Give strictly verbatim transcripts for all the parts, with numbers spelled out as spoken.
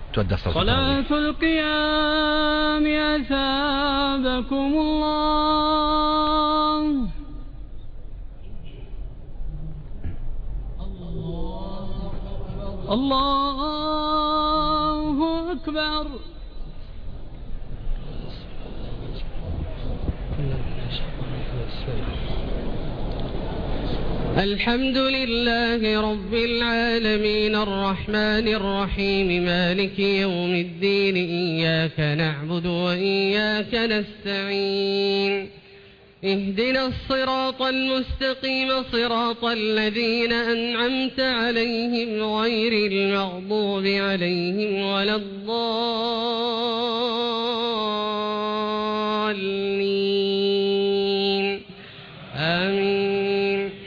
تودى الصوت. صلاة القيام أثابكم الله. الله أكبر. الحمد لله رب العالمين الرحمن الرحيم مالك يوم الدين إياك نعبد وإياك نستعين اهدنا الصراط المستقيم صراط الذين أنعمت عليهم غير المغضوب عليهم ولا الضالين آمين.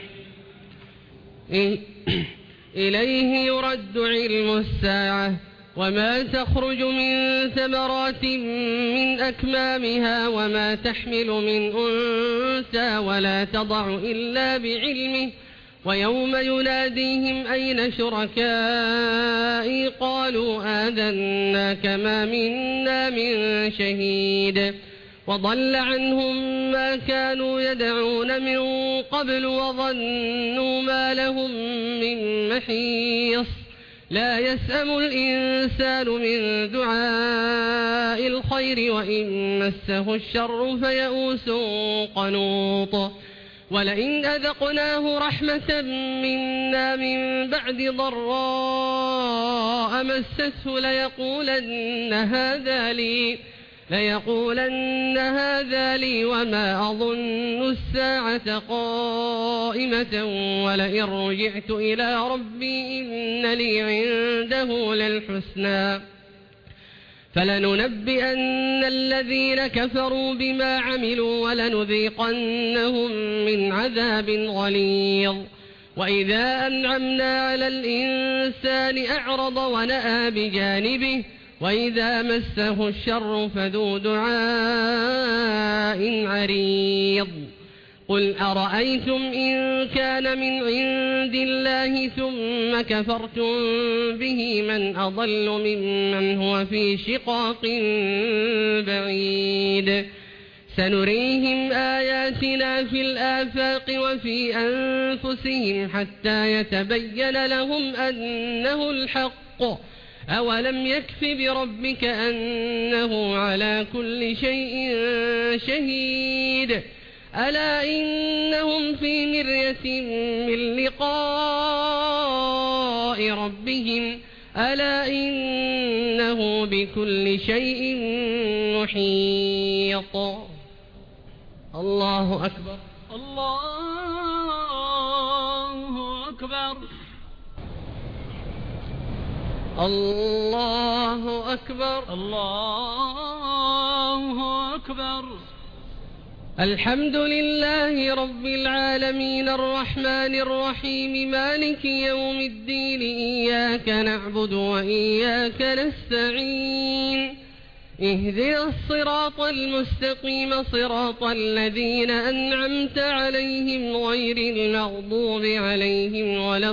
إليه يرد علم الساعة وما تخرج من ثمرات من أكمامها وما تحمل من أنثى ولا تضع إلا بعلمه ويوم يناديهم أين شركائي قالوا آذناك ما منا من شهيد وضل عنهم ما كانوا يدعون من قبل وظنوا ما لهم من محيص لا يسأم الإنسان من دعاء الخير وإن مسه الشر فيئوس قنوط ولئن أذقناه رحمة منا من بعد ضراء مسته ليقولن هذا لي ليقولن هذا لي وما أظن الساعة قائمة ولئن رجعت إلى ربي إن لي عنده للحسنى فلننبئن الذين كفروا بما عملوا ولنذيقنهم من عذاب غليظ. وإذا أنعمنا على الإنسان أعرض ونأى بجانبه وإذا مسه الشر فذو دعاء عريض. قل أرأيتم إن كان من عند الله ثم كفرتم به من أضل ممن هو في شقاق بعيد. سنريهم آياتنا في الآفاق وفي أنفسهم حتى يتبين لهم أنه الحق أولم يكف بربك أنه على كل شيء شهيد. ألا إنهم في مرية من لقاء ربهم ألا إنه بكل شيء محيط. الله أكبر. الله أكبر. الله أكبر. الله أكبر. الحمد لله رب العالمين الرحمن الرحيم مالك يوم الدين إياك نعبد وإياك نستعين اهدنا الصراط المستقيم صراط الذين أنعمت عليهم غير المغضوب عليهم ولا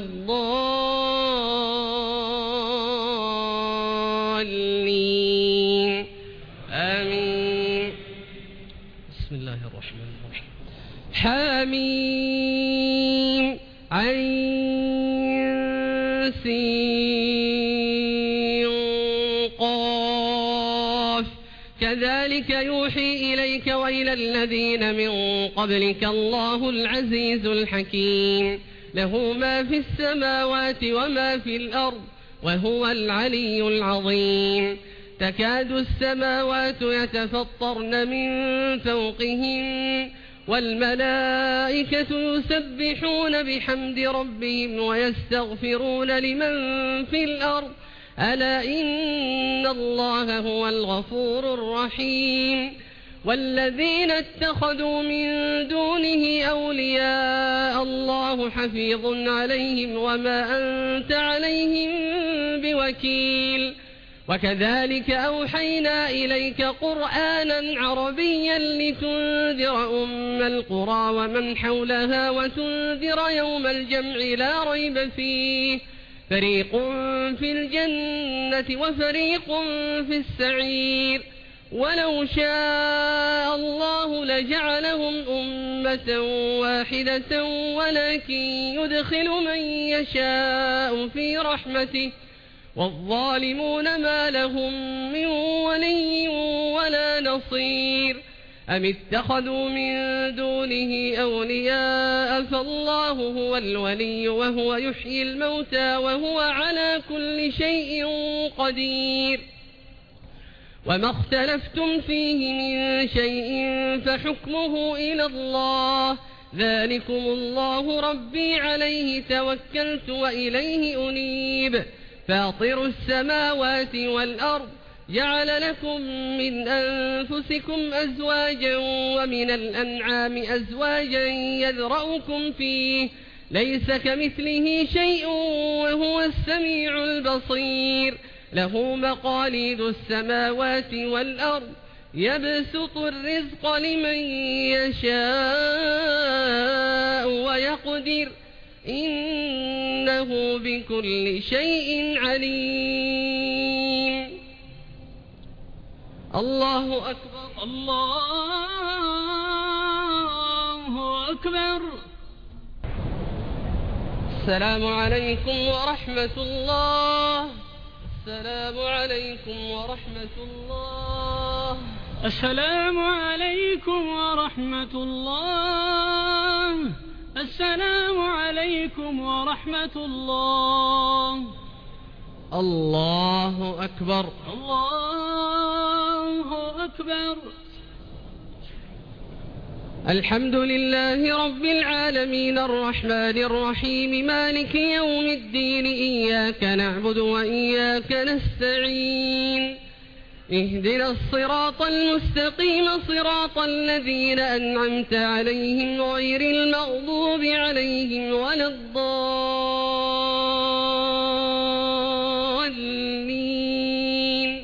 الضالين آمين. بسم الله الرحمن الرحيم. حميم عين سين قاف كذلك يوحي إليك وإلى الذين من قبلك الله العزيز الحكيم له ما في السماوات وما في الأرض وهو العلي العظيم. تكاد السماوات يتفطرن من فوقهم والملائكة يسبحون بحمد ربهم ويستغفرون لمن في الأرض ألا إن الله هو الغفور الرحيم. والذين اتخذوا من دونه أولياء الله حفيظ عليهم وما أنت عليهم بوكيل. وكذلك أوحينا إليك قرآنا عربيا لتنذر أم القرى ومن حولها وتنذر يوم الجمع لا ريب فيه فريق في الجنة وفريق في السعير ولو شاء الله لجعلهم أمة واحدة ولكن يدخل من يشاء في رحمته والظالمون ما لهم من ولي ولا نصير أم اتخذوا من دونه أولياء فالله هو الولي وهو يحيي الموتى وهو على كل شيء قدير وما اختلفتم فيه من شيء فحكمه إلى الله ذلكم الله ربي عليه توكلت وإليه أنيب فاطر السماوات والأرض جعل لكم من أنفسكم أزواجا ومن الأنعام أزواجا يذرأكم فيه ليس كمثله شيء وهو السميع البصير له مقاليد السماوات والأرض يبسط الرزق لمن يشاء ويقدر إنه بكل شيء عليم. الله أكبر. الله أكبر. السلام عليكم ورحمة الله. السلام عليكم ورحمة الله. السلام عليكم ورحمة الله. السلام عليكم ورحمة الله. الله أكبر. الله أكبر. الحمد لله رب العالمين الرحمن الرحيم مالك يوم الدين إياك نعبد وإياك نستعين اهدنا الصراط المستقيم صراط الذين أنعمت عليهم غير المغضوب عليهم ولا الضالين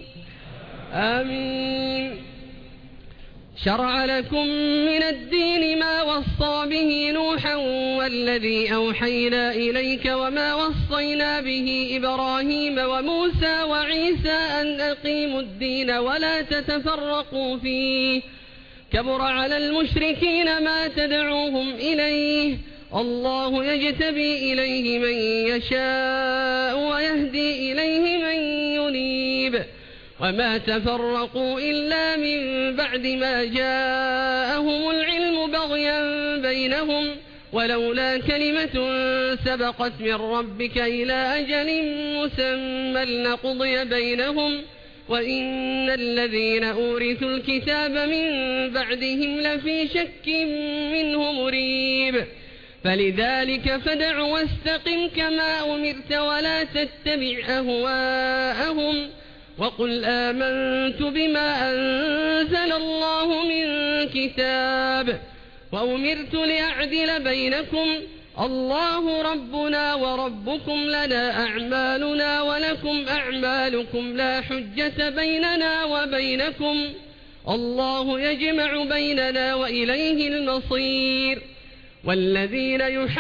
آمين. شرع لكم من الدين ما وصى به نوحا والذي أوحينا إليك وما وصينا به إبراهيم وموسى وعيسى أن أقيموا الدين ولا تتفرقوا فيه كبر على المشركين ما تدعوهم إليه الله يجتبي إليه من يشاء ويهدي إليه من ينيب وما تفرقوا إلا من بعد ما جاءهم العلم بغيا بينهم ولولا كلمة سبقت من ربك إلى أجل مسمى لقضي بينهم وإن الذين أورثوا الكتاب من بعدهم لفي شك منه مريب فلذلك فدع واستقم كما أمرت ولا تتبع أهواءهم وقل آمنت بما أنزل الله من كتاب وأمرت لأعدل بينكم الله ربنا وربكم لنا أعمالنا ولكم أعمالكم لا حجة بيننا وبينكم الله يجمع بيننا وإليه المصير والذين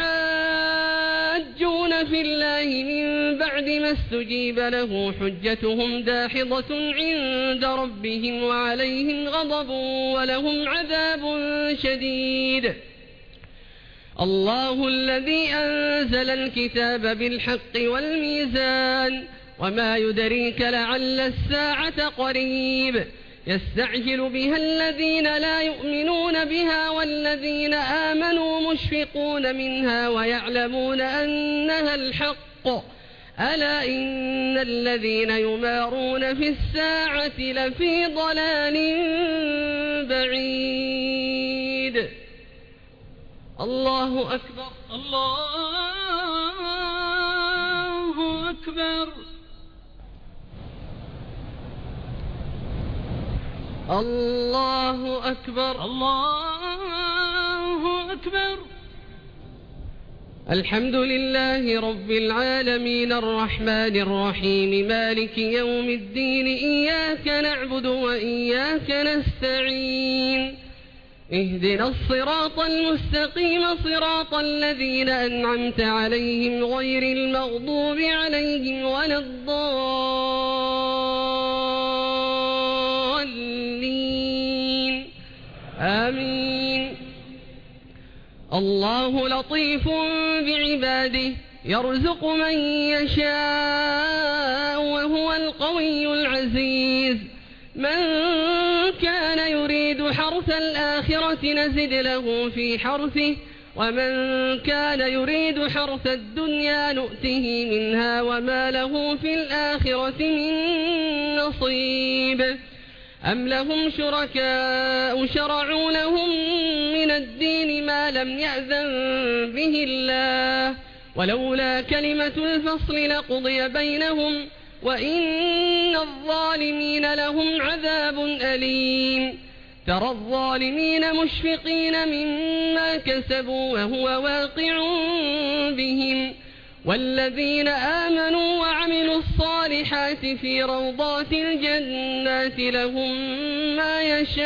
يحاجون في الله من بعد ما استجيب له حجتهم داحضة عند ربهم وعليهم غضب ولهم عذاب شديد. الله الذي أنزل الكتاب بالحق والميزان وما يدريك لعل الساعة قريب يستعجل بها الذين لا يؤمنون بها والذين آمنوا مشفقون منها ويعلمون أنها الحق ألا إن الذين يمارون في الساعة لفي ضلال بعيد. الله أكبر. الله أكبر. الله أكبر. الله أكبر. الحمد لله رب العالمين الرحمن الرحيم مالك يوم الدين إياك نعبد وإياك نستعين اهدنا الصراط المستقيم صراط الذين أنعمت عليهم غير المغضوب عليهم ولا الضالين آمين. الله لطيف بعباده يرزق من يشاء وهو القوي العزيز. من كان يريد حرث الآخرة نزد له في حرثه ومن كان يريد حرث الدنيا نؤته منها وما له في الآخرة من نصيب. أم لهم شركاء شرعوا لهم من الدين ما لم يأذن به الله ولولا كلمة الفصل لقضي بينهم وإن الظالمين لهم عذاب أليم. ترى الظالمين مشفقين مما كسبوا وهو واقع بهم والذين آمنوا وعملوا الصالحات في روضات الجنات لهم ما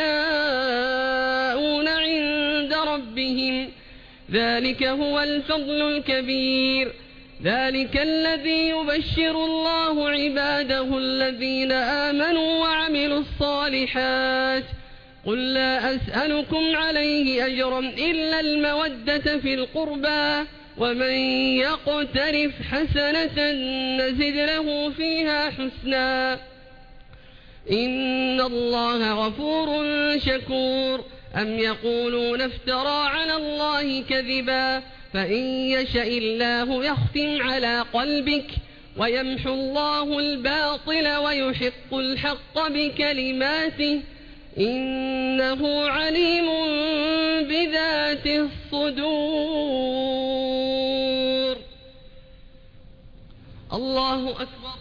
يشاءون عند ربهم ذلك هو الفضل الكبير. ذلك الذي يبشر الله عباده الذين آمنوا وعملوا الصالحات. قل لا أسألكم عليه أجرا إلا المودة في القربى ومن يقترف حسنة نزد له فيها حسنا إن الله غفور شكور. أم يقولون افترى على الله كذبا فإن يشاء الله يختم على قلبك ويمحو الله الباطل ويحق الحق بكلماته إنه عليم بذات الصدور. الله أكبر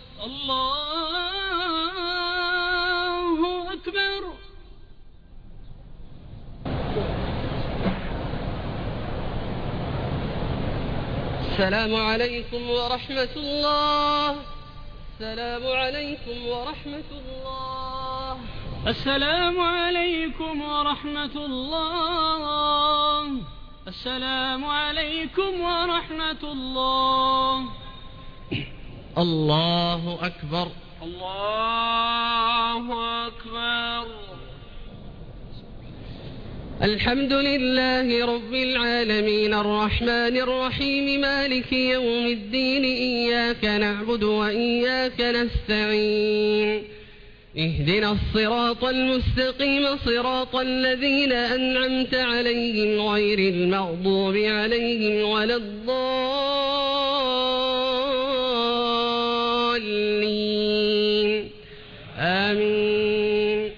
الله أكبر. السلام عليكم ورحمة الله. السلام عليكم ورحمة الله. السلام عليكم ورحمة الله. السلام عليكم ورحمة الله. الله أكبر الله أكبر. الحمد لله رب العالمين الرحمن الرحيم مالك يوم الدين إياك نعبد وإياك نستعين اهدنا الصراط المستقيم صراط الذين أنعمت عليهم غير المغضوب عليهم ولا الضالين آمين.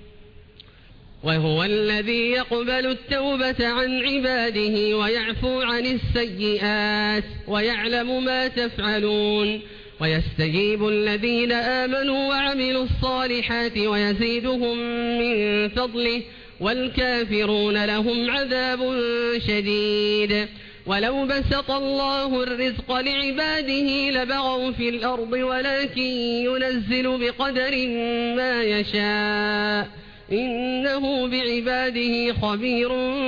وهو الذي يقبل التوبة عن عباده ويعفو عن السيئات ويعلم ما تفعلون ويستجيب الذين آمنوا وعملوا الصالحات ويزيدهم من فضله والكافرون لهم عذاب شديد. ولو بسط الله الرزق لعباده لبغوا في الأرض ولكن ينزل بقدر ما يشاء إنه بعباده خبير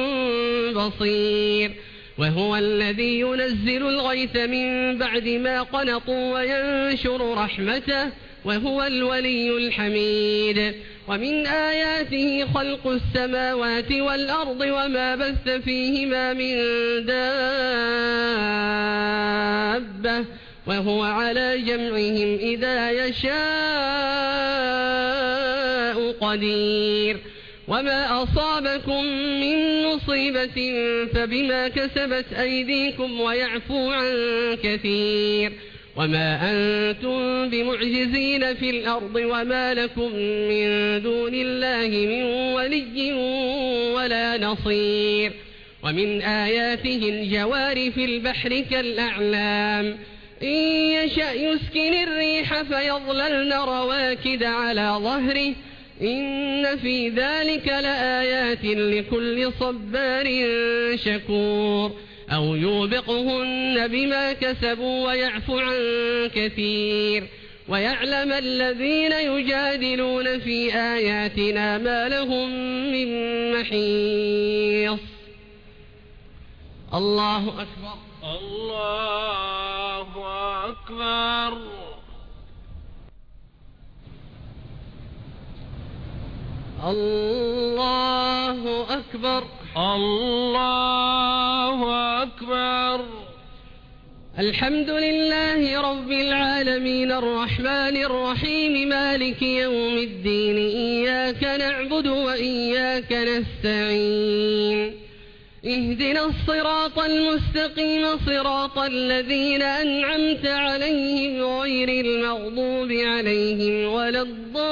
بصير. وهو الذي ينزل الغيث من بعد ما قنطوا وينشر رحمته وهو الولي الحميد. ومن آياته خلق السماوات والأرض وما بث فيهما من دابة وهو على جمعهم إذا يشاء قدير. وما أصابكم من مصيبة فبما كسبت أيديكم ويعفو عن كثير. وما أنتم بمعجزين في الأرض وما لكم من دون الله من ولي ولا نصير. ومن آياته الجوار في البحر كالأعلام إن يشأ يسكن الريح فيظللن رواكد على ظهره إن في ذلك لآيات لكل صبار شكور. أو يوبقهن بما كسبوا ويعفو عن كثير. ويعلم الذين يجادلون في آياتنا ما لهم من محيص. الله أكبر. الله أكبر. الله أكبر. الله أكبر. الحمد لله رب العالمين الرحمن الرحيم مالك يوم الدين إياك نعبد وإياك نستعين اهدنا الصراط المستقيم صراط الذين أنعمت عليهم غير المغضوب عليهم ولا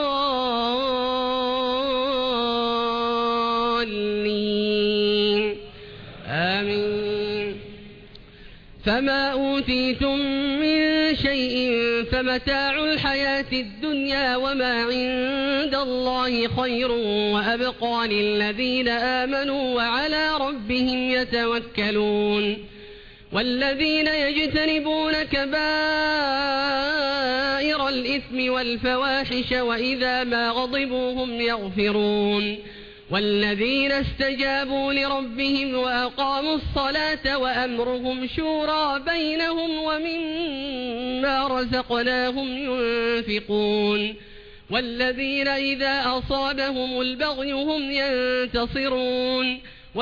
الضالين آمين. فما أوتيتم من شيء فمتاع الحياة الدنيا وما عند الله خير وأبقى للذين آمنوا وعلى ربهم يتوكلون. والذين يجتنبون كبائر الإثم والفواحش وإذا ما غضبوا هم يغفرون. والذين استجابوا لربهم وأقاموا الصلاة وأمرهم شورى بينهم ومما رزقناهم ينفقون. والذين إذا أصابهم البغي هم ينتصرون.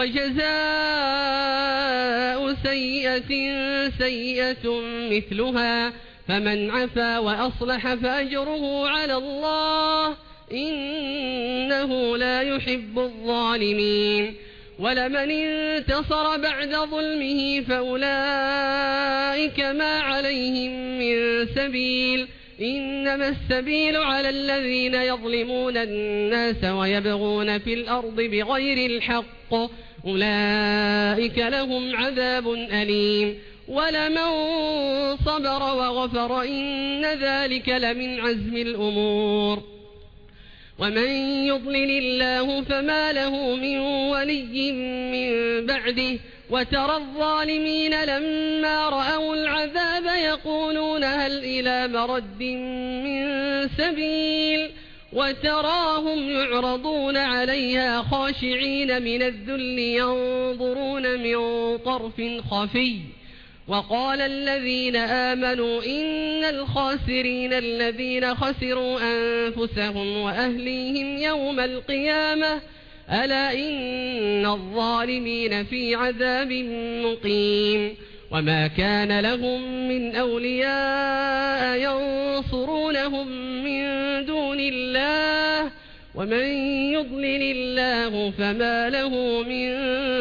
وجزاء سيئة سيئة مثلها فمن عفا وأصلح فأجره على الله إنه لا يحب الظالمين. ولمن انتصر بعد ظلمه فأولئك ما عليهم من سبيل إنما السبيل على الذين يظلمون الناس ويبغون في الأرض بغير الحق أولئك لهم عذاب أليم. ولمن صبر وغفر إن ذلك لمن عزم الأمور. ومن يضلل الله فما له من ولي من بعده. وترى الظالمين لما رأوا العذاب يقولون هل إلى مرد من سبيل وتراهم يعرضون عليها خاشعين من الذل ينظرون من طرف خفي. وقال الذين آمنوا إن الخاسرين الذين خسروا أنفسهم وأهليهم يوم القيامة ألا إن الظالمين في عذاب مقيم. وما كان لهم من أولياء ينصرونهم من دون الله ومن يضلل الله فما له من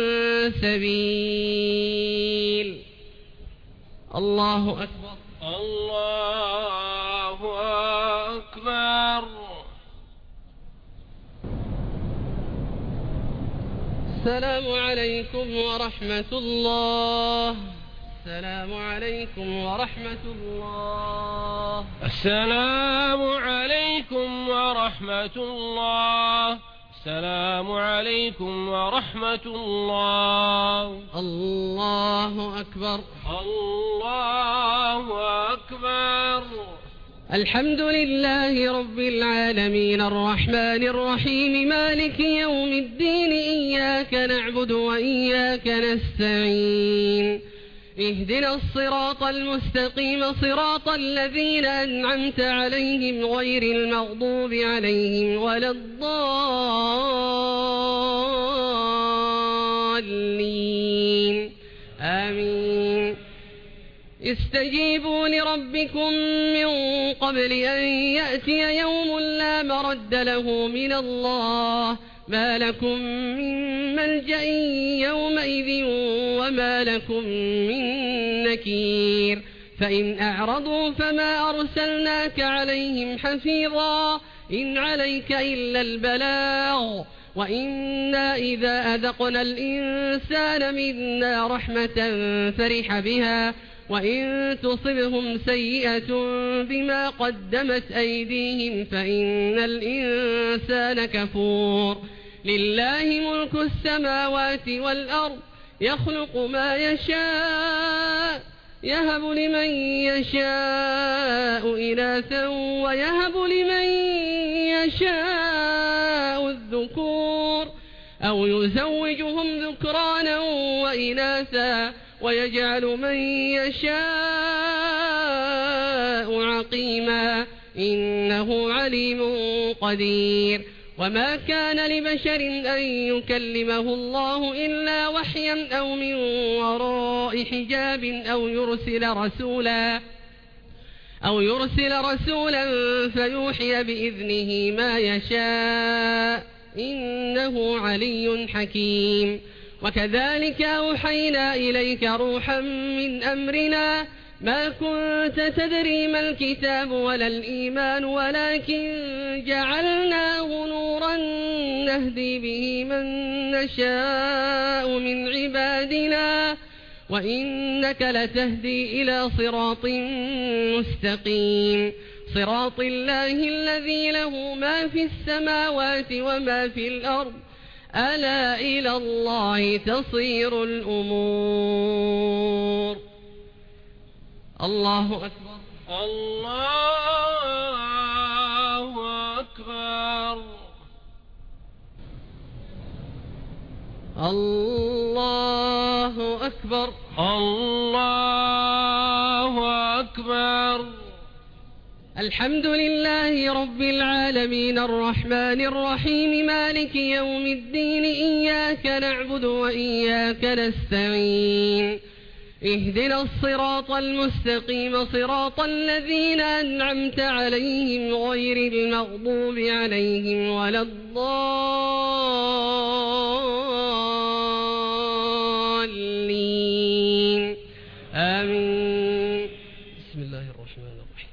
سبيل. الله أكبر. الله أكبر. السلام عليكم ورحمة الله. السلام عليكم ورحمة الله. السلام عليكم ورحمة الله. السلام عليكم ورحمة الله. الله أكبر. الله أكبر. الحمد لله رب العالمين الرحمن الرحيم مالك يوم الدين إياك نعبد وإياك نستعين اهدنا الصراط المستقيم صراط الذين أنعمت عليهم غير المغضوب عليهم ولا الضالين آمين. استجيبوا لربكم من قبل أن يأتي يوم لا مرد له من الله ما لكم من ملجأ يومئذ وما لكم من نكير. فإن أعرضوا فما أرسلناك عليهم حفيظا إن عليك إلا البلاغ وإنا إذا أذقنا الإنسان منا رحمة فرح بها وإن تصبهم سيئة بما قدمت أيديهم فإن الإنسان كفور. لله ملك السماوات والأرض يخلق ما يشاء يهب لمن يشاء إناثا ويهب لمن يشاء الذكور أو يزوجهم ذكرانا وإناثا ويجعل من يشاء عقيما إنه عليم قدير. وما كان لبشر أن يكلمه الله إلا وحيا أو من وراء حجاب أو يرسل رسولا أو يرسل رسولا فيوحي بإذنه ما يشاء إنه علي حكيم. وكذلك أوحينا إليك روحا من أمرنا ما كنت تدري ما الكتاب ولا الإيمان ولكن جعلناه نورا نهدي به من نشاء من عبادنا وإنك لتهدي إلى صراط مستقيم صراط الله الذي له ما في السماوات وما في الأرض ألا إلى الله تصير الأمور. الله أكبر. الله أكبر. الله أكبر. الله أكبر. الحمد لله رب العالمين الرحمن الرحيم مالك يوم الدين إياك نعبد وإياك نستعين اهدنا الصراط المستقيم صراط الذين أنعمت عليهم غير المغضوب عليهم ولا الضالين آمين. بسم الله الرحمن الرحيم.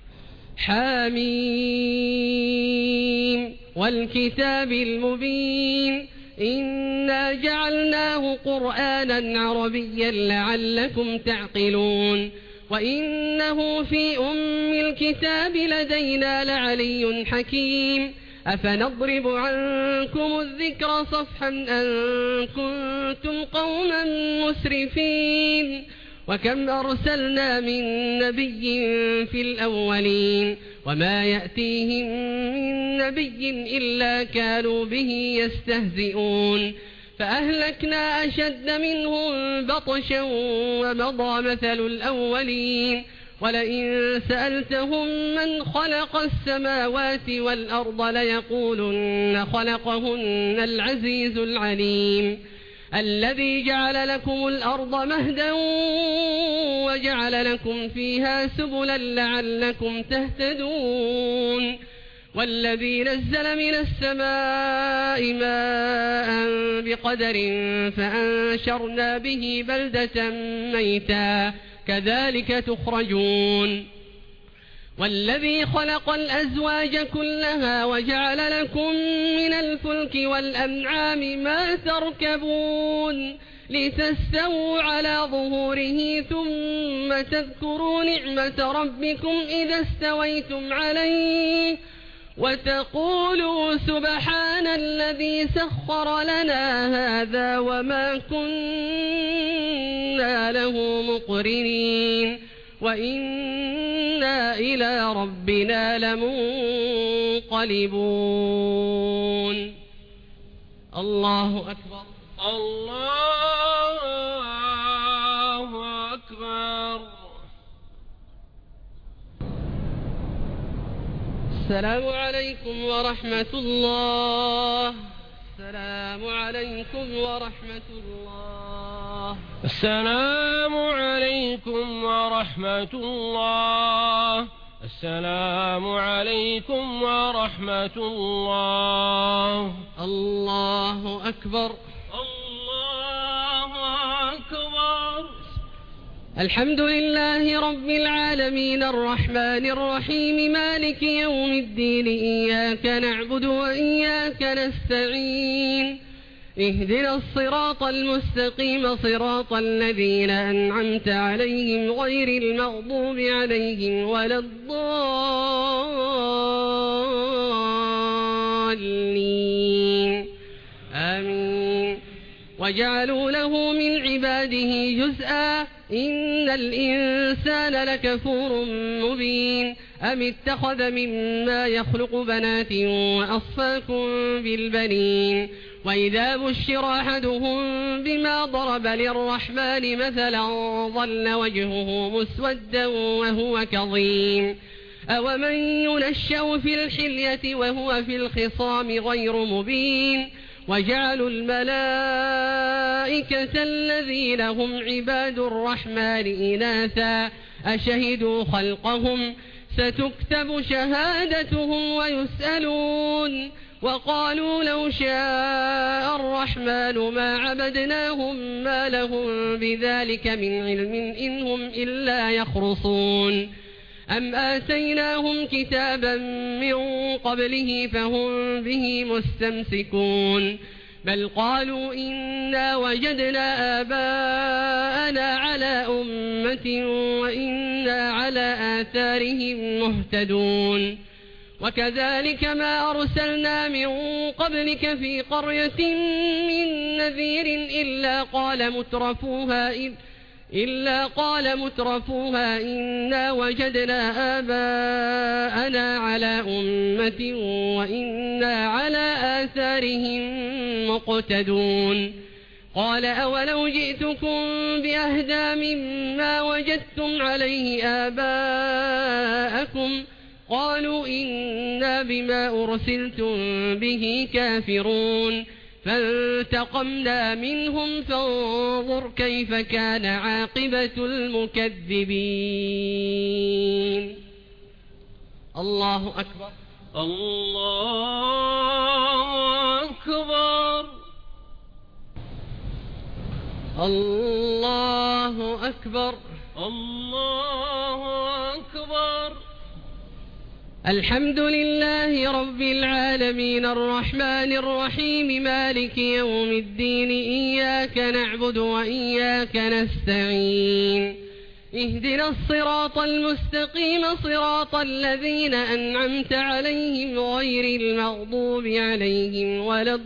حاميم والكتاب المبين إنا جعلناه قرآنا عربيا لعلكم تعقلون وإنه في أم الكتاب لدينا لعلي حكيم. أفنضرب عنكم الذكر صفحا أن كنتم قوما مسرفين وكم أرسلنا من نبي في الأولين وما يأتيهم من نبي إلا كانوا به يستهزئون فأهلكنا أشد منهم بطشا ومضى مثل الأولين ولئن سألتهم من خلق السماوات والأرض ليقولن خلقهن العزيز العليم الذي جعل لكم الأرض مهدا وجعل لكم فيها سبلا لعلكم تهتدون والذي نزل من السماء ماء بقدر فأنشرنا به بلدة ميتا كذلك تخرجون والذي خلق الأزواج كلها وجعل لكم من الفلك والأنعام ما تركبون لتستووا على ظهوره ثم تذكروا نعمة ربكم إذا استويتم عليه وتقولوا سبحان الذي سخر لنا هذا وما كنا له مقرنين وإنا إلى ربنا لمنقلبون. الله أكبر. الله أكبر. السلام عليكم ورحمة الله. السلام عليكم ورحمة الله. السلام عليكم ورحمة الله. السلام عليكم ورحمة الله. الله أكبر. الله أكبر. الحمد لله رب العالمين الرحمن الرحيم مالك يوم الدين إياك نعبد وإياك نستعين اهدنا الصراط المستقيم صراط الذين أنعمت عليهم غير المغضوب عليهم ولا الضالين آمين. وجعلوا له من عباده جزءا إن الإنسان لكفور مبين أم اتخذ مما يخلق بنات وأصفاكم بالبنين وإذا بشر أحدهم بما ضرب للرحمن مثلا ظل وجهه مسودا وهو كظيم أومن ينشأ في الحلية وهو في الخصام غير مبين وجعلوا الملائكة الذين هم عباد الرحمن إناثا أشهدوا خلقهم ستكتب شهادتهم ويسألون وقالوا لو شاء الرحمن ما عبدناهم ما لهم بذلك من علم إن هم إلا يخرصون أم آتيناهم كتابا من قبله فهم به مستمسكون بل قالوا إنا وجدنا آباءنا على أمة وإنا على آثارهم مهتدون وكذلك ما أرسلنا من قبلك في قرية من نذير إلا قال مترفوها إذ إلا قال مترفوها إنا وجدنا آباءنا على أمة وإنا على آثارهم مقتدون قال أولو جئتكم بأهدى مما وجدتم عليه آباءكم قالوا إنا بما أرسلتم به كافرون فانتقمنا منهم فانظر كيف كان عاقبة المكذبين. الله أكبر. الله أكبر. الله أكبر. الله أكبر. الحمد لله رب العالمين الرحمن الرحيم مالك يوم الدين إياك نعبد وإياك نستعين اهدنا الصراط المستقيم صراط الذين أنعمت عليهم غير المغضوب عليهم ولا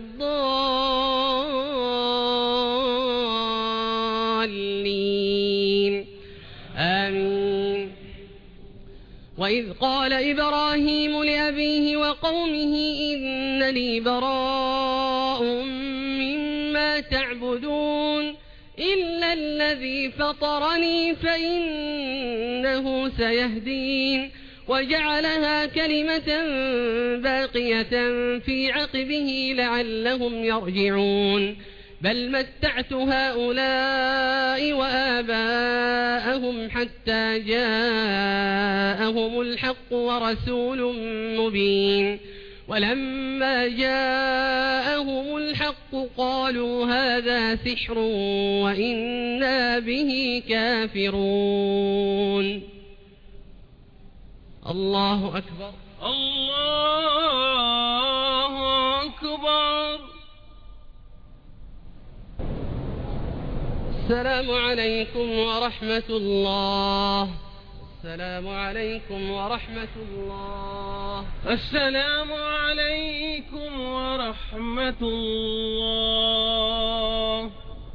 الضالين آمين. وإذ قال إبراهيم لأبيه وقومه إنني براء مما تعبدون إلا الذي فطرني فإنه سيهدين وجعلها كلمة باقية في عقبه لعلهم يرجعون بل متعت هؤلاء وآباءهم حتى جاءهم الحق ورسول مبين ولما جاءهم الحق قالوا هذا سحر وإنا به كافرون. الله أكبر. الله أكبر. السلام عليكم ورحمة الله. السلام عليكم ورحمة الله. السلام عليكم ورحمة الله.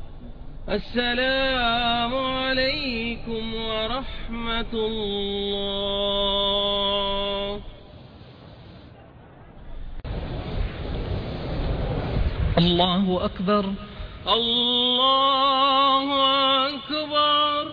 السلام عليكم ورحمة الله. الله أكبر. الله أكبر.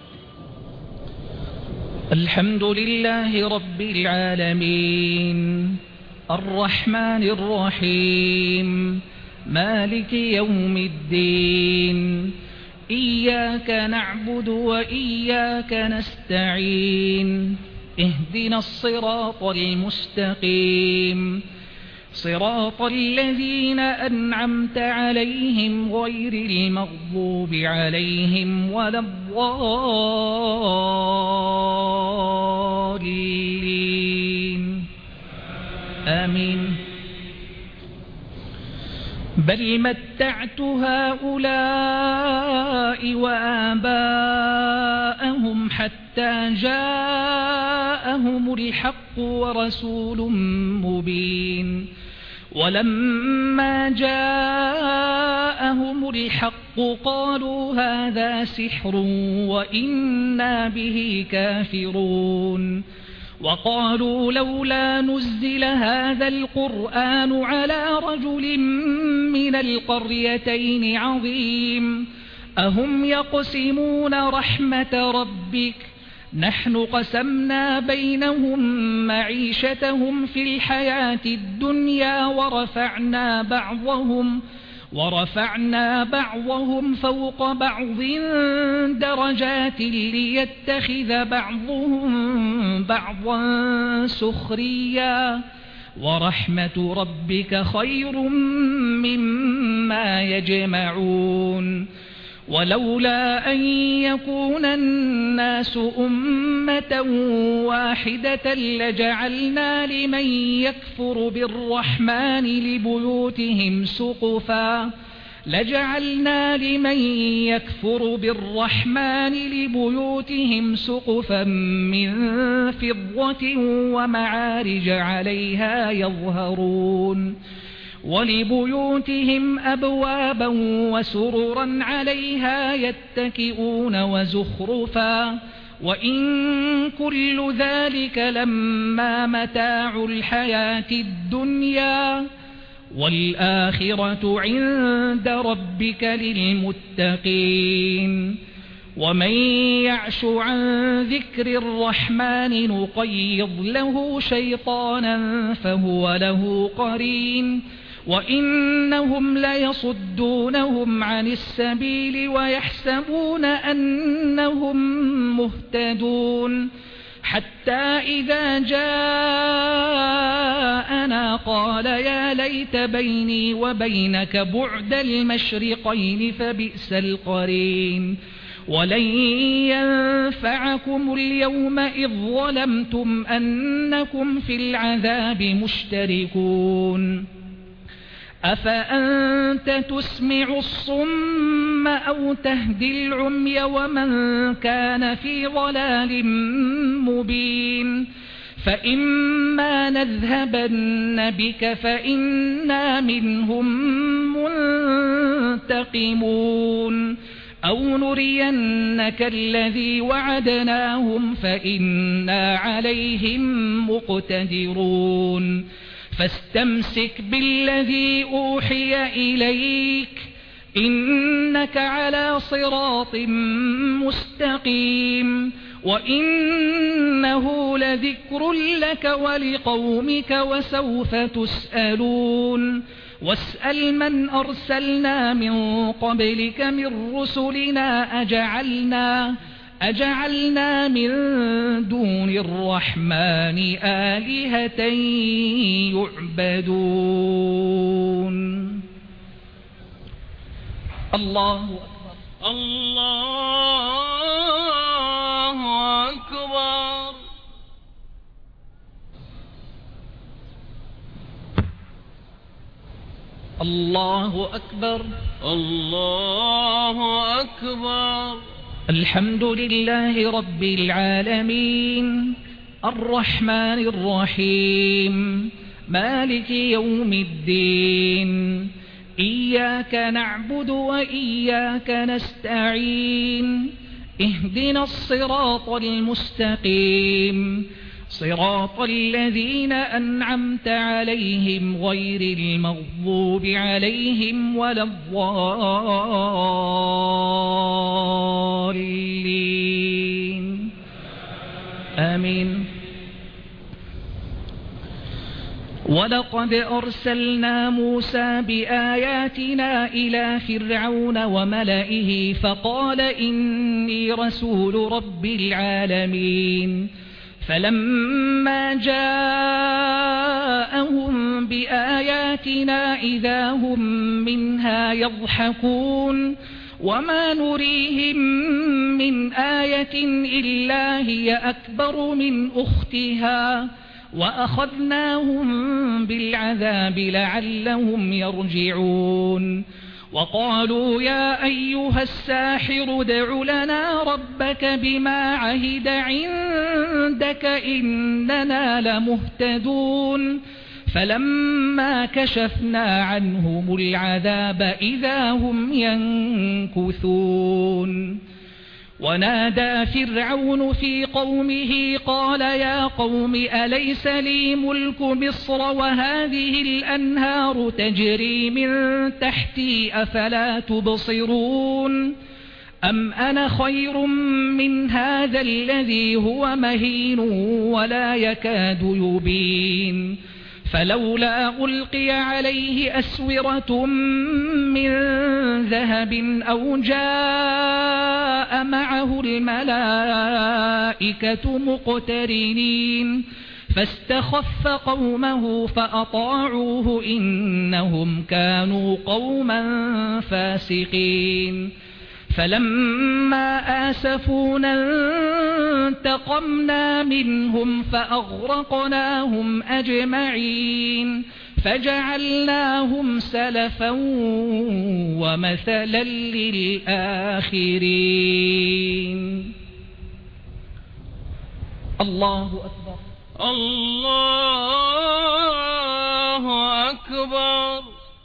الحمد لله رب العالمين الرحمن الرحيم مالك يوم الدين إياك نعبد وإياك نستعين اهدنا الصراط المستقيم صراط الذين أنعمت عليهم غير المغضوب عليهم ولا الضالين آمين. بل متعت هؤلاء وآباءهم حتى جاءهم الحق ورسول مبين ولما جاءهم الحق الحق قالوا هذا سحر وإنا به كافرون وقالوا لولا نزل هذا القرآن على رجل من القريتين عظيم أهم يقسمون رحمة ربك نحن قسمنا بينهم معيشتهم في الحياة الدنيا ورفعنا بعضهم ورفعنا بعضهم فوق بعض درجات ليتخذ بعضهم بعضا سخريا ورحمة ربك خير مما يجمعون ولولا أن يكون الناس أمة واحدة لجعلنا لمن يكفر بالرحمن لبيوتهم سقفا لجعلنا لمن يكفر بالرحمن لبيوتهم سقفا من فضة ومعارج عليها يظهرون ولبيوتهم أبوابا وسررا عليها يتكئون وزخرفا وإن كل ذلك لما متاع الحياة الدنيا والآخرة عند ربك للمتقين ومن يعش عن ذكر الرحمن نقيض له شيطانا فهو له قرين وإنهم ليصدونهم عن السبيل ويحسبون أنهم مهتدون حتى إذا جاءنا قال يا ليت بيني وبينك بعد المشرقين فبئس القرين ولن ينفعكم اليوم إذ ظلمتم أنكم في العذاب مشتركون أفأنت تسمع الصم أو تهدي العمي ومن كان في ضلال مبين فإما نذهبن بك فإنا منهم منتقمون أو نرينك الذي وعدناهم فإنا عليهم مقتدرون فاستمسك بالذي أوحي إليك إنك على صراط مستقيم وإنه لذكر لك ولقومك وسوف تسألون واسأل من أرسلنا من قبلك من رسلنا أجعلنا أجعلنا من دون الرحمن آلهة يعبدون الله أكبر الله أكبر الله أكبر الله أكبر الحمد لله رب العالمين الرحمن الرحيم مالك يوم الدين إياك نعبد وإياك نستعين اهدنا الصراط المستقيم صراط الذين أنعمت عليهم غير المغضوب عليهم ولا الضالين آمين. ولقد أرسلنا موسى بآياتنا إلى فرعون وملئه فقال إني رسول رب العالمين فلما جاءهم بآياتنا إذا هم منها يضحكون وما نريهم من آية إلا هي أكبر من أختها وأخذناهم بالعذاب لعلهم يرجعون وقالوا يا أيها الساحر ادع لنا ربك بما عهد عندك إننا لمهتدون فلما كشفنا عنهم العذاب إذا هم ينكثون ونادى فرعون في قومه قال يا قوم أليس لي ملك مصر وهذه الأنهار تجري من تحتي أفلا تبصرون أم أنا خير من هذا الذي هو مهين ولا يكاد يبين فلولا ألقي عليه أسورة من ذهب أو جاء معه الملائكة مقترنين فاستخف قومه فأطاعوه إنهم كانوا قوما فاسقين فلما آسفونا انتقمنا منهم فأغرقناهم أجمعين فجعلناهم سلفا ومثلا للآخرين. الله أكبر. الله أكبر.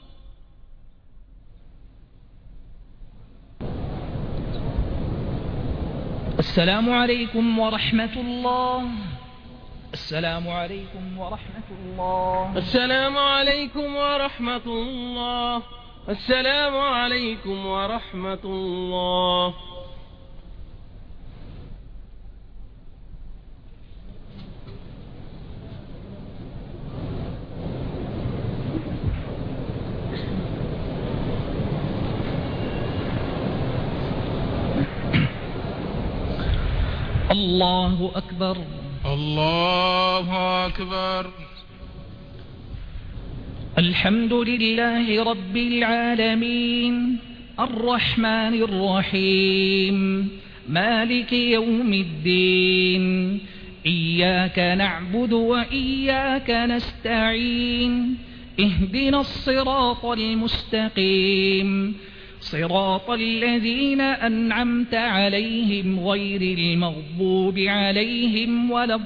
السلام عليكم ورحمة الله. السلام عليكم ورحمة الله. السلام عليكم ورحمة الله. السلام عليكم ورحمة الله. الله أكبر. الله أكبر. الحمد لله رب العالمين الرحمن الرحيم مالك يوم الدين إياك نعبد وإياك نستعين اهدنا الصراط المستقيم صراط الذين أنعمت عليهم غير المغضوب عليهم ولا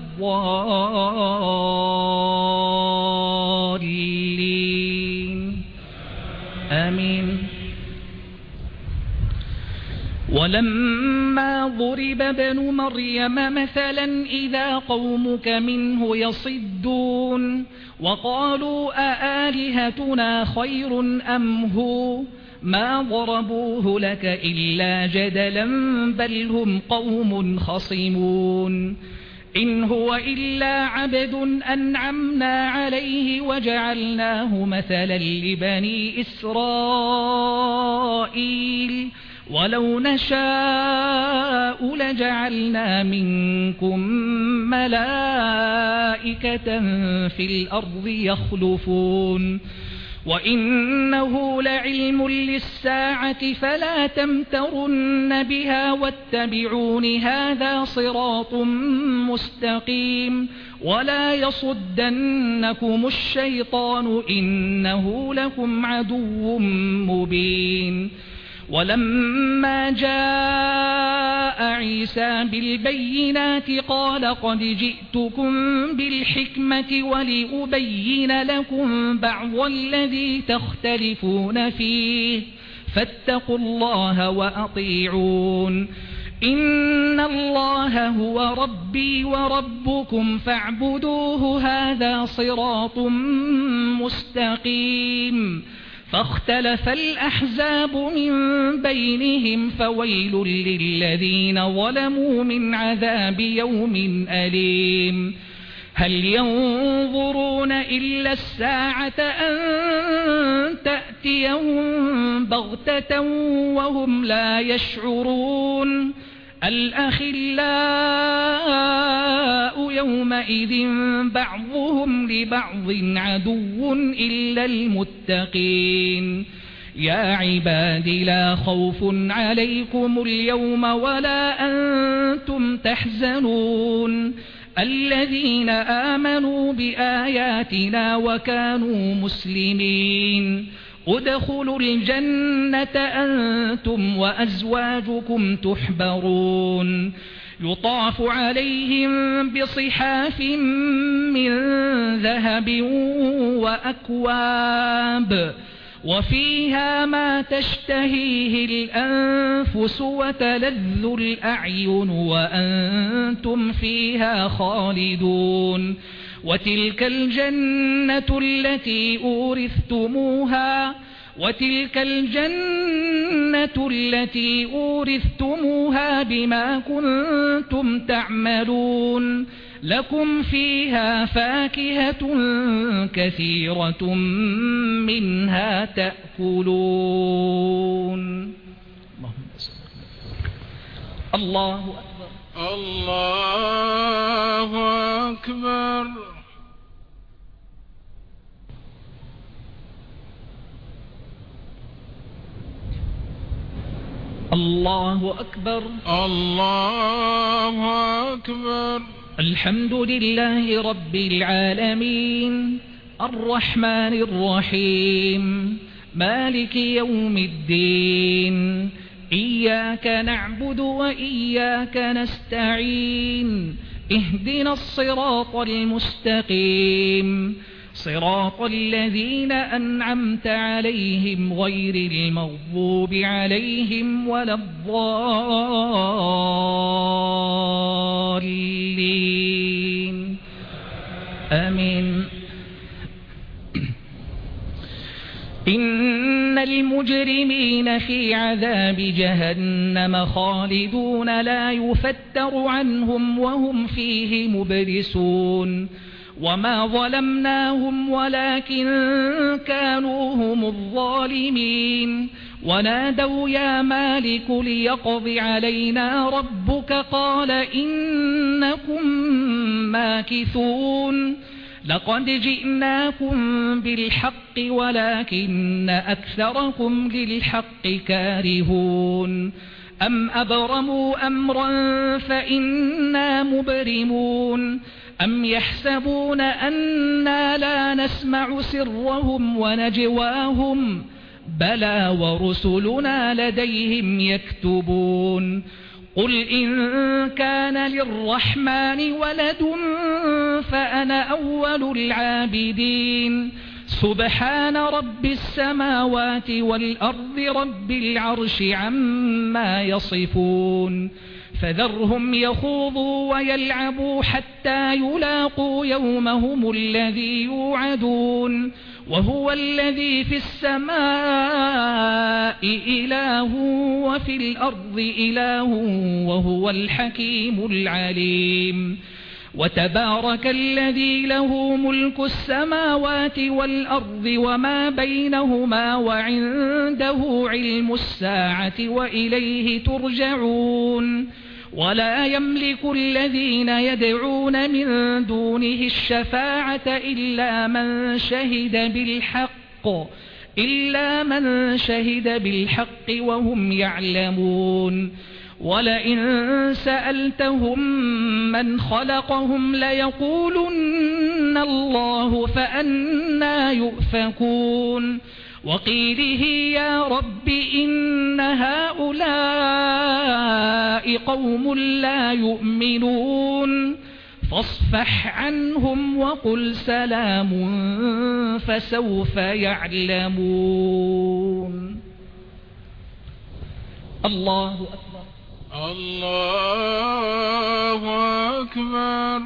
الضالين آمين. ولما ضرب ابن مريم مثلا إذا قومك منه يصدون وقالوا أآلهتنا خير أم هو ما ضربوه لك إلا جدلا بل هم قوم خصمون إن هو إلا عبد أنعمنا عليه وجعلناه مثلا لبني إسرائيل ولو نشاء لجعلنا منكم ملائكة في الأرض يخلفون وإنه لعلم للساعة فلا تمترن بها واتبعون هذا صراط مستقيم ولا يصدنكم الشيطان إنه لكم عدو مبين. ولما جاء عيسى بالبينات قال قد جئتكم بالحكمة ولأبين لكم بعض الذي تختلفون فيه فاتقوا الله وأطيعون إن الله هو ربي وربكم فاعبدوه هذا صراط مستقيم. فاختلف الأحزاب من بينهم فويل للذين ظلموا من عذاب يوم أليم. هل ينظرون إلا الساعة أن تأتيهم بغتة وهم لا يشعرون الأخلاء يومئذ بعضهم لبعض عدو إلا المتقين. يا عباد لا خوف عليكم اليوم ولا أنتم تحزنون الذين آمنوا بآياتنا وكانوا مسلمين ادخلوا الجنة أنتم وأزواجكم تحبرون يطاف عليهم بصحاف من ذهب وأكواب وفيها ما تشتهيه الأنفس وتلذ الأعين وأنتم فيها خالدون وتلك الجنة التي أورثتموها وتلك الجنة التي أورثتموها بما كنتم تعملون لكم فيها فاكهة كثيرة منها تأكلون. الله أكبر. الله أكبر. الله أكبر. الله أكبر. الحمد لله رب العالمين الرحمن الرحيم مالك يوم الدين إياك نعبد وإياك نستعين اهدنا الصراط المستقيم صراط الذين أنعمت عليهم غير المغضوب عليهم ولا الضالين آمين. إن المجرمين في عذاب جهنم خالدون لا يفتر عنهم وهم فيه مبلسون وما ظلمناهم ولكن كانوا هم الظالمين ونادوا يا مالك ليقض علينا ربك قال إنكم ماكثون لقد جئناكم بالحق ولكن أكثركم للحق كارهون أم أبرموا أمرا فإنا مبرمون أم يحسبون أنا لا نسمع سرهم ونجواهم بلى ورسلنا لديهم يكتبون قل إن كان للرحمن ولد فأنا أول العابدين سبحان رب السماوات والأرض رب العرش عما يصفون فذرهم يخوضوا ويلعبوا حتى يلاقوا يومهم الذي يوعدون وهو الذي في السماء إله وفي الأرض إله وهو الحكيم العليم وتبارك الذي له ملك السماوات والأرض وما بينهما وعنده علم الساعة وإليه ترجعون ولا يملك الذين يدعون من دونه الشفاعة إلا من شهد بالحق إلا من شهد بالحق وهم يعلمون ولئن سألتهم من خلقهم ليقولن الله فأنى يؤفكون وقيله يا رب إن هؤلاء قوم لا يؤمنون فاصفح عنهم وقل سلام فسوف يعلمون. الله أكبر. الله أكبر.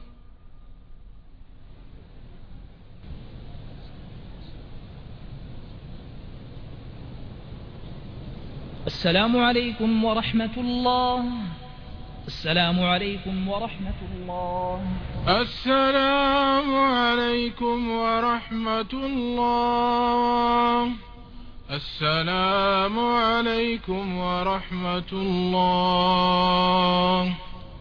السلام عليكم ورحمة الله. السلام عليكم ورحمة الله. السلام عليكم ورحمة الله. السلام عليكم ورحمة الله.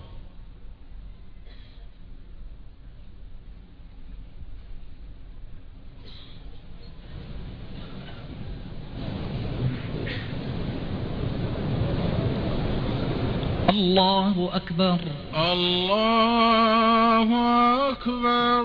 الله أكبر. الله أكبر.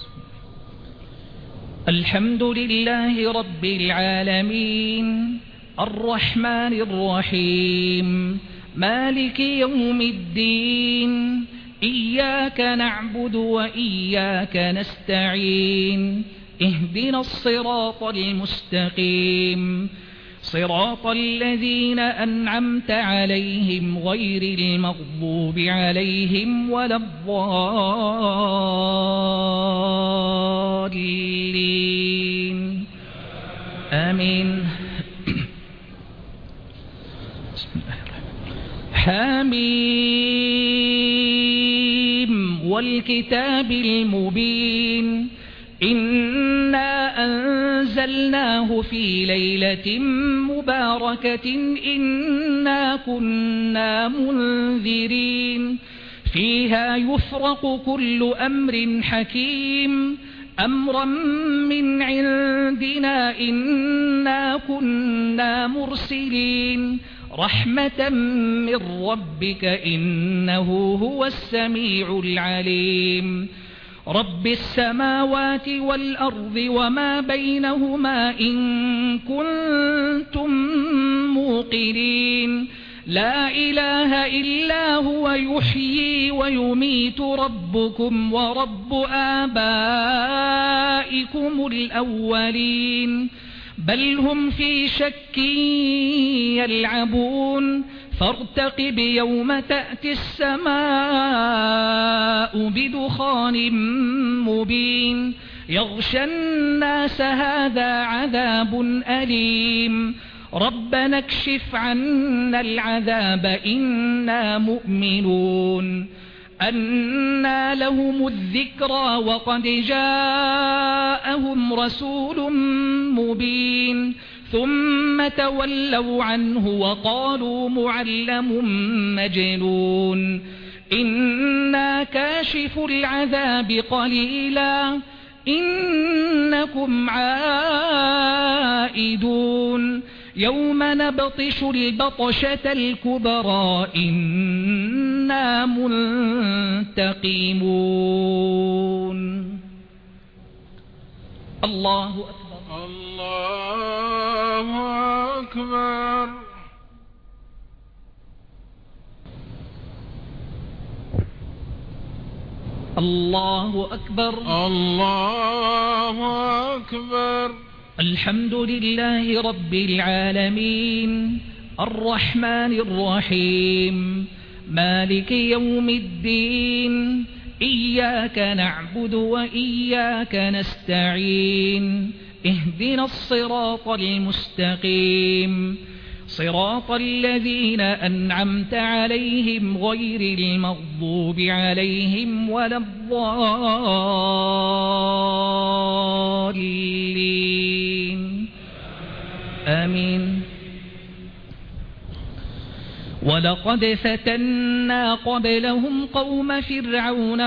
الحمد لله رب العالمين الرحمن الرحيم مالك يوم الدين إياك نعبد وإياك نستعين اهدنا الصراط المستقيم صراط الذين أنعمت عليهم غير المغضوب عليهم ولا الضالين آمين. حميم والكتاب المبين إنا أنزلناه في ليلة مباركة إنا كنا منذرين فيها يفرق كل أمر حكيم أمرا من عندنا إنا كنا مرسلين رحمة من ربك إنه هو السميع العليم رب السماوات والأرض وما بينهما إن كنتم موقنين لا إله إلا هو يحيي ويميت ربكم ورب آبائكم الأولين بل هم في شك يلعبون فارتقب يوم تأتي السماء بدخان مبين يغشى الناس هذا عذاب أليم ربنا اكشف عنا العذاب إنا مؤمنون أنى لهم الذكرى وقد جاءهم رسول مبين ثم تولوا عنه وقالوا معلم مجنون إنا كاشف العذاب قليلا إنكم عائدون يوم نبطش البطشة الكبرى إنا منتقمون. الله أكبر الله أكبر. الله أكبر. الله أكبر. الحمد لله رب العالمين الرحمن الرحيم مالك يوم الدين إياك نعبد وإياك نستعين اهدنا الصراط المستقيم صراط الذين أنعمت عليهم غير المغضوب عليهم ولا الضالين آمين. ولقد فتنا قبلهم قوم فرعون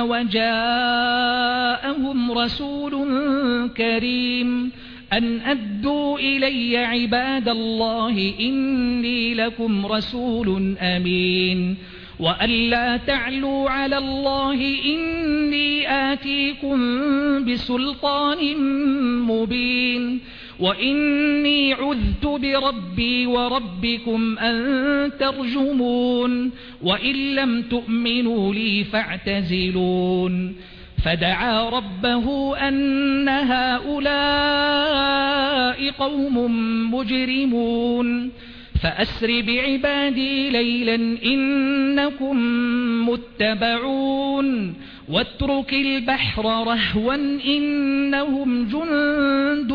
وجاءهم رسول كريم أن أدوا إلي عباد الله إني لكم رسول أمين وأن لا تعلوا على الله إني آتيكم بسلطان مبين وإني عذت بربي وربكم أن ترجمون وإن لم تؤمنوا لي فاعتزلون فدعا ربه أن هؤلاء قوم مجرمون فأسر بعبادي ليلا إنكم متبعون واترك البحر رهوا إنهم جند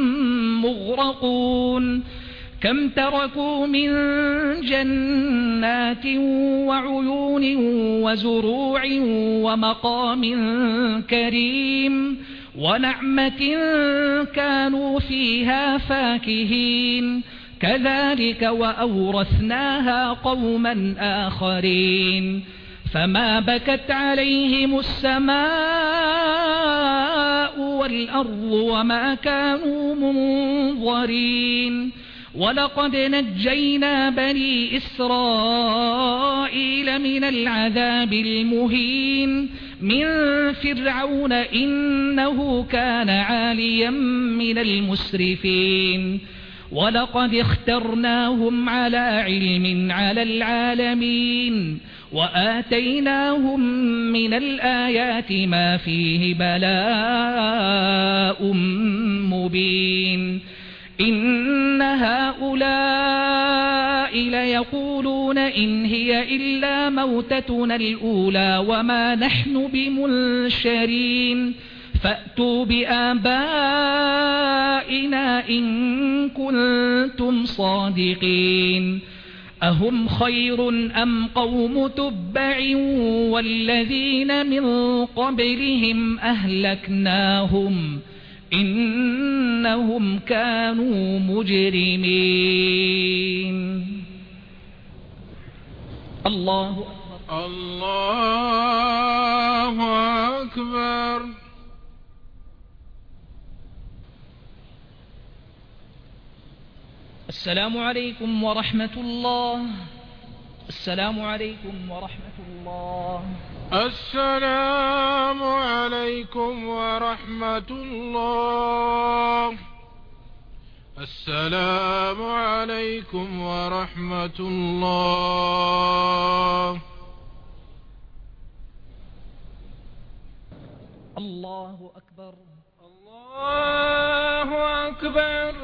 مغرقون كم تركوا من جنات وعيون وزروع ومقام كريم ونعمة كانوا فيها فاكهين كذلك وأورثناها قوما آخرين فما بكت عليهم السماء والأرض وما كانوا منظرين ولقد نجينا بني إسرائيل من العذاب المهين من فرعون إنه كان عاليا من المسرفين ولقد اخترناهم على علم على العالمين وآتيناهم من الآيات ما فيه بلاء مبين إن هؤلاء ليقولون إن هي إلا موتتنا الأولى وما نحن بمنشرين فأتوا بآبائنا إن كنتم صادقين أهم خير أم قوم تبع والذين من قبلهم أهلكناهم إنهم كانوا مجرمين. الله أكبر. الله أكبر. السلام عليكم ورحمة الله. السلام عليكم ورحمة الله. السلام عليكم ورحمة الله. السلام عليكم ورحمة الله. الله أكبر. الله أكبر.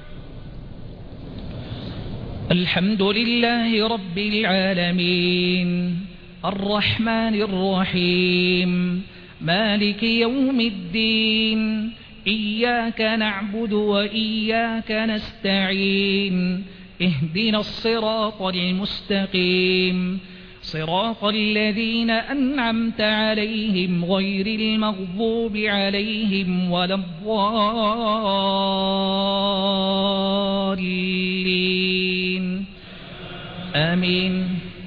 الحمد لله رب العالمين الرحمن الرحيم مالك يوم الدين إياك نعبد وإياك نستعين اهدنا الصراط المستقيم صراط الذين أنعمت عليهم غير المغضوب عليهم ولا الضالين آمين.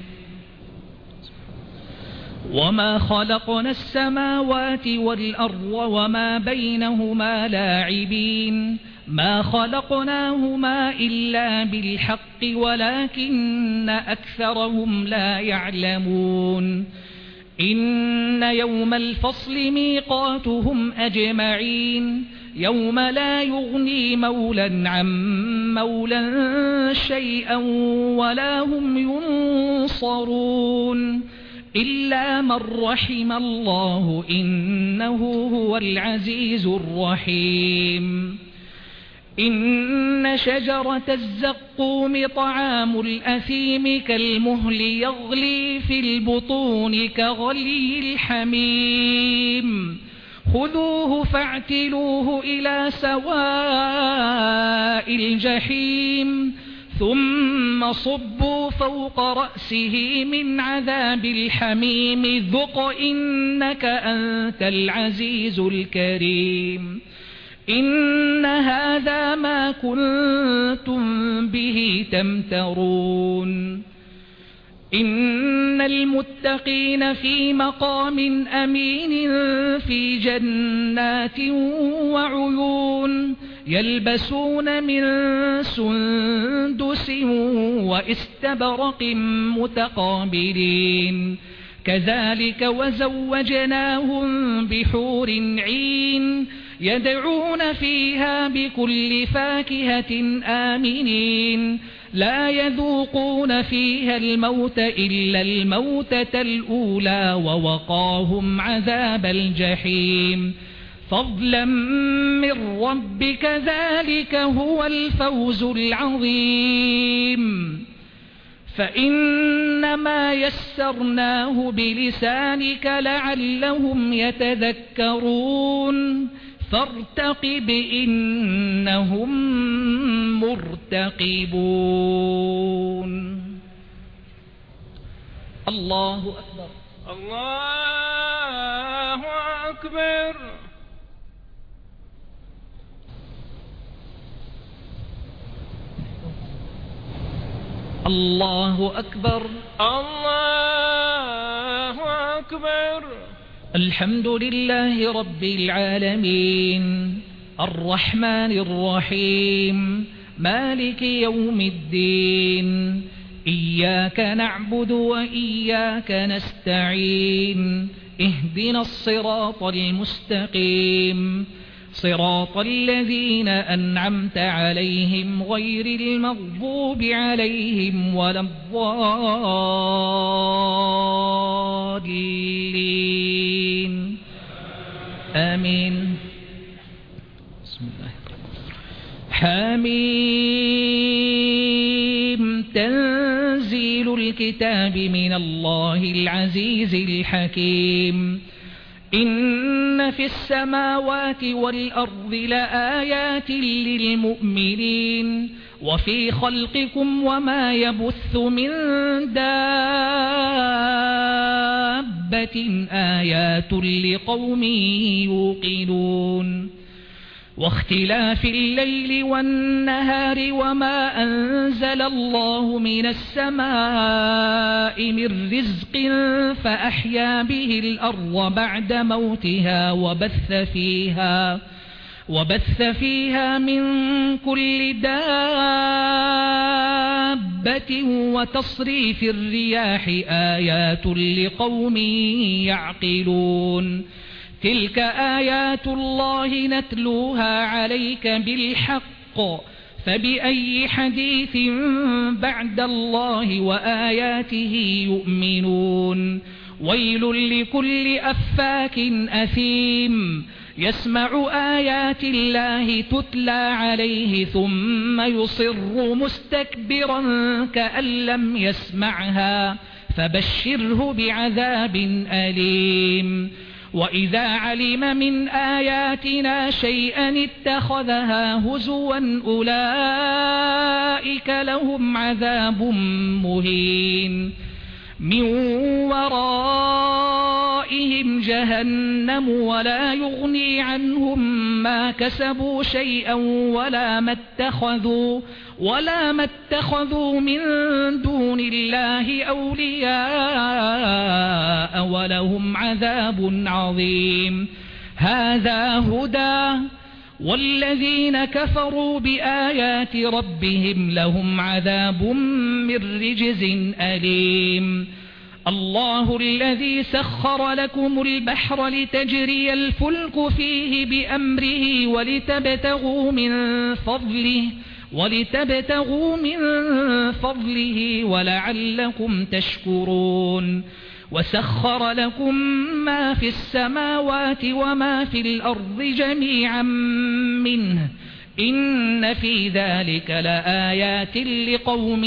وما خلقنا السماوات والأرض وما بينهما لاعبين ما خلقناهما إلا بالحق ولكن أكثرهم لا يعلمون. إن يوم الفصل ميقاتهم أجمعين يوم لا يغني مولا عن مولا شيئا ولا هم ينصرون إلا من رحم الله إنه هو العزيز الرحيم. إن شجرة الزقوم طعام الأثيم كالمهل يغلي في البطون كغلي الحميم خذوه فاعتلوه إلى سواء الجحيم ثم صبوا فوق رأسه من عذاب الحميم ذق إنك أنت العزيز الكريم. إن هذا ما كنتم به تمترون. إن المتقين في مقام أمين في جنات وعيون يلبسون من سندس واستبرق متقابلين كذلك وزوجناهم بحور عين يدعون فيها بكل فاكهة آمنين لا يذوقون فيها الموت إلا الموتة الأولى ووقاهم عذاب الجحيم فضلا من ربك ذلك هو الفوز العظيم. فإنما يسرناه بلسانك لعلهم يتذكرون فارتقب إنهم مرتقبون. الله أكبر. الله أكبر. الله أكبر. الله أكبر. الحمد لله رب العالمين الرحمن الرحيم مالك يوم الدين إياك نعبد وإياك نستعين اهدنا الصراط المستقيم صراط الذين أنعمت عليهم غير المغضوب عليهم ولا الضالين آمين. بسم الله حميم تنزيل الكتاب من الله العزيز الحكيم. إن في السماوات والأرض لآيات للمؤمنين وفي خلقكم وما يبث من دابة آيات لقوم يوقنون. واختلاف الليل والنهار وما أنزل الله من السماء من رزق فأحيا به الأرض بعد موتها وبث فيها وبث فيها من كل دابة وتصريف الرياح آيات لقوم يعقلون. تلك آيات الله نتلوها عليك بالحق فبأي حديث بعد الله وآياته يؤمنون. ويل لكل أفاك أثيم يسمع آيات الله تتلى عليه ثم يصر مستكبرا كأن لم يسمعها فبشره بعذاب أليم. وإذا علم من آياتنا شيئا اتخذها هزوا أولئك لهم عذاب مهين. من ورائهم جهنم ولا يغني عنهم ما كسبوا شيئا ولا ما اتخذوا ولا ما اتخذوا من دون الله أولياء ولهم عذاب عظيم. هذا هدى والذين كفروا بآيات ربهم لهم عذاب من رجز أليم. الله الذي سخر لكم البحر لتجري الفلك فيه بأمره ولتبتغوا من فضله ولتبتغوا من فضله ولعلكم تشكرون. وسخر لكم ما في السماوات وما في الأرض جميعا منه إن في ذلك لآيات لقوم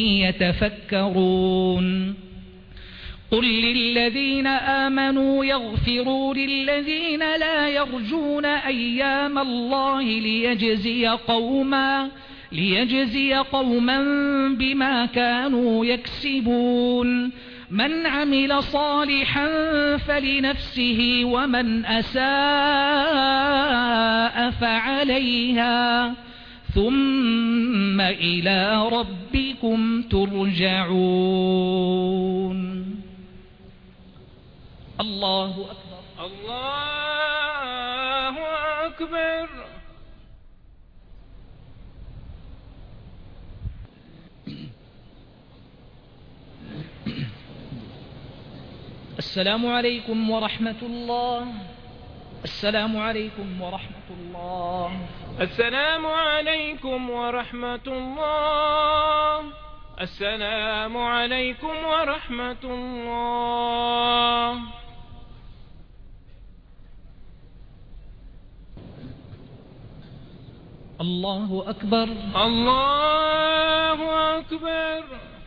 يتفكرون. قل للذين آمنوا يغفروا للذين لا يرجون أيام الله ليجزي قوما ليجزي قوما بما كانوا يكسبون. من عمل صالحا فلنفسه ومن أساء فعليها ثم إلى ربكم ترجعون. الله أكبر. الله أكبر. السلام عليكم ورحمة الله. السلام عليكم ورحمة الله. السلام عليكم ورحمة الله. السلام عليكم ورحمة الله. الله أكبر. الله أكبر.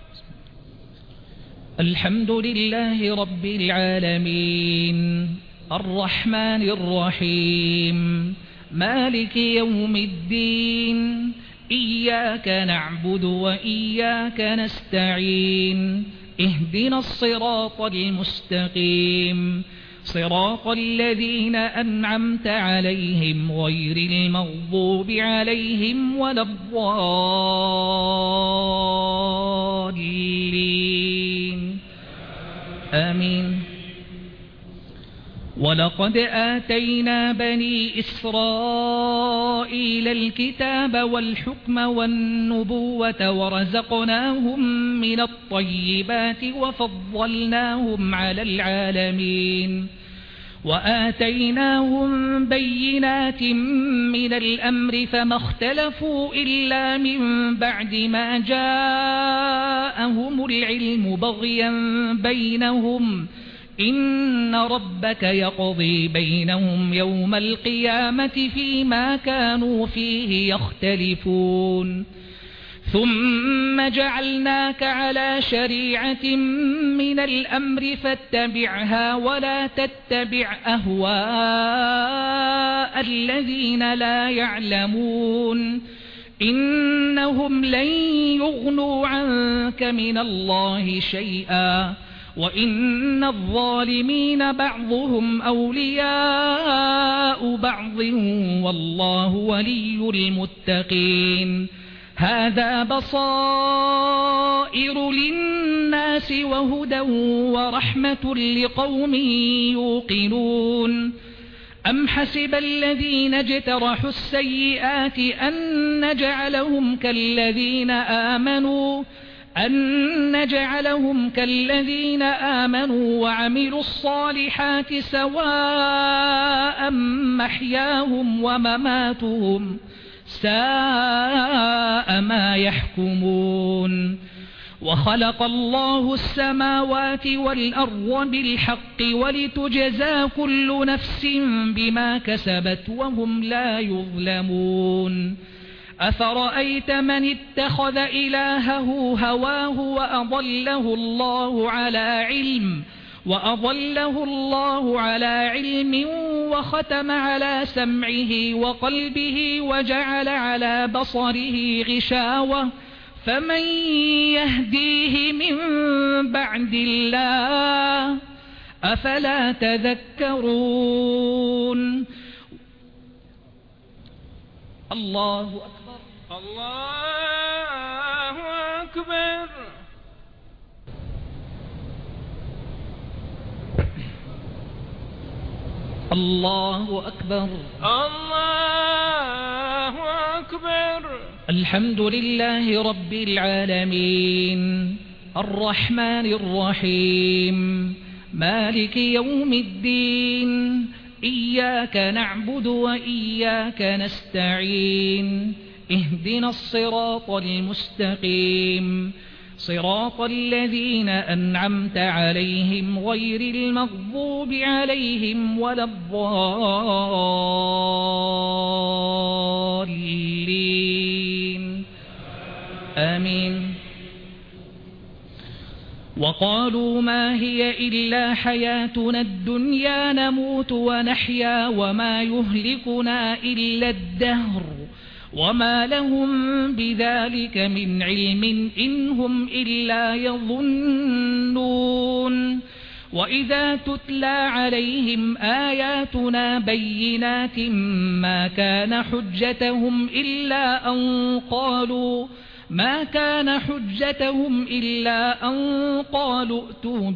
الحمد لله رب العالمين الرحمن الرحيم مالك يوم الدين إياك نعبد وإياك نستعين اهدنا الصراط المستقيم صراط الذين أنعمت عليهم غير المغضوب عليهم ولا الضالين آمين. ولقد آتينا بني إسرائيل الكتاب والحكم والنبوة ورزقناهم من الطيبات وفضلناهم على العالمين وآتيناهم بينات من الأمر فما اختلفوا إلا من بعد ما جاءهم العلم بغيا بينهم إن ربك يقضي بينهم يوم القيامة فيما كانوا فيه يختلفون ثم جعلناك على شريعة من الأمر فاتبعها ولا تتبع أهواء الذين لا يعلمون إنهم لن يغنوا عنك من الله شيئا وإن الظالمين بعضهم أولياء بعض والله ولي المتقين هذا بصائر للناس وهدى ورحمة لقوم يوقنون أم حسب الذين اجترحوا السيئات أن نجعلهم كالذين آمنوا أن نجعلهم كالذين آمنوا وعملوا الصالحات سواء محياهم ومماتهم ساء ما يحكمون وخلق الله السماوات والأرض بالحق ولتجزى كل نفس بما كسبت وهم لا يظلمون أفرأيت من اتخذ إلهه هواه وأضله الله على علم وأضله الله على علم وختم على سمعه وقلبه وجعل على بصره غشاوة فمن يهديه من بعد الله أفلا تذكرون الله أكبر الله أكبر الله أكبر الله أكبر الحمد لله رب العالمين الرحمن الرحيم مالك يوم الدين إياك نعبد وإياك نستعين اهدنا الصراط المستقيم صراط الذين أنعمت عليهم غير المغضوب عليهم ولا الضالين آمين وقالوا ما هي إلا حياتنا الدنيا نموت ونحيا وما يهلكنا إلا الدهر وما لهم بذلك من علم إن هم إلا يظنون وإذا تتلى عليهم آياتنا بينات ما كان حجتهم إلا أن قالوا ما كان حجتهم إلا أن قالوا ائتوا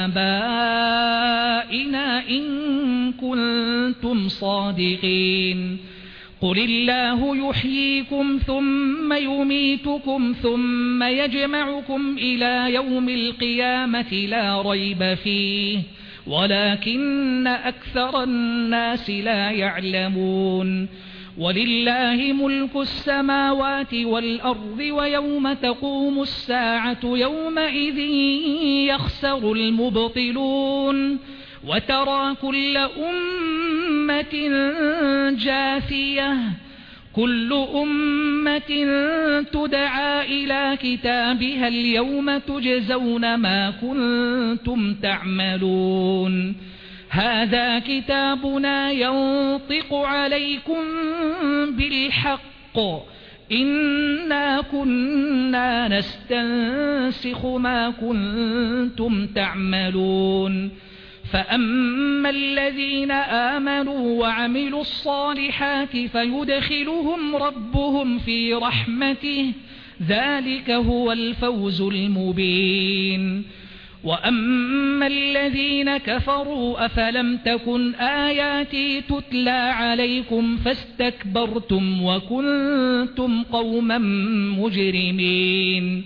بآبائنا إن كنتم صادقين قل الله يحييكم ثم يميتكم ثم يجمعكم إلى يوم القيامة لا ريب فيه ولكن أكثر الناس لا يعلمون ولله ملك السماوات والأرض ويوم تقوم الساعة يومئذ يخسر المبطلون وترى كل أمة جاثية كل أمة تدعى إلى كتابها اليوم تجزون ما كنتم تعملون هذا كتابنا ينطق عليكم بالحق إنا كنا نستنسخ ما كنتم تعملون فأما الذين آمنوا وعملوا الصالحات فيدخلهم ربهم في رحمته ذلك هو الفوز المبين وأما الذين كفروا أفلم تكن آياتي تتلى عليكم فاستكبرتم وكنتم قوما مجرمين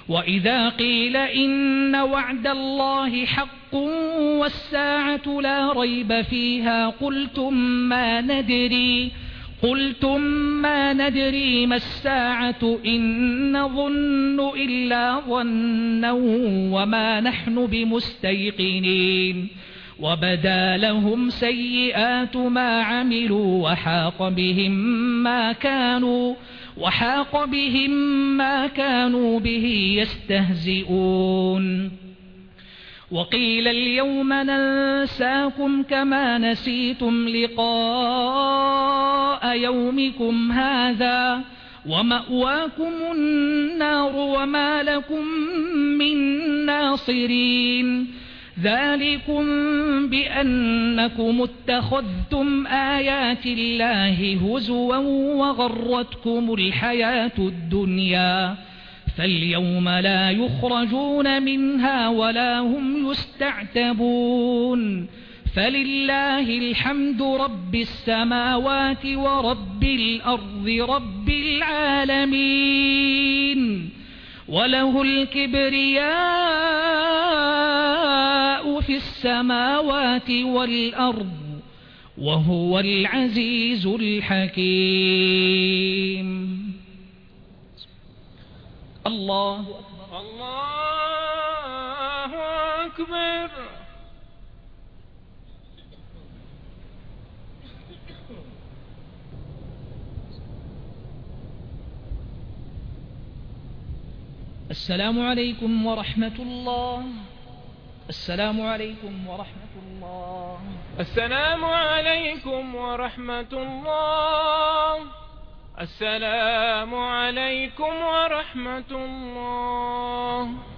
وإذا قيل إن وعد الله حق والساعة لا ريب فيها قلتم ما ندري قلتم ما ندري ما الساعة إن نظن إلا ظنا وما نحن بمستيقنين وبدا لهم سيئات ما عملوا وحاق بهم ما كانوا وحاق بهم ما كانوا به يستهزئون وقيل اليوم ننساكم كما نسيتم لقاء يومكم هذا ومأواكم النار وما لكم من ناصرين ذلكم بأنكم اتخذتم آيات الله هزوا وغرتكم الحياة الدنيا فاليوم لا يخرجون منها ولا هم يستعتبون فلله الحمد رب السماوات ورب الأرض رب العالمين وله الكبرياء في السماوات والأرض وهو العزيز الحكيم. الله أكبر. الله أكبر. السلام عليكم ورحمة الله. السلام عليكم ورحمة الله. السلام عليكم ورحمة الله. السلام عليكم ورحمة الله.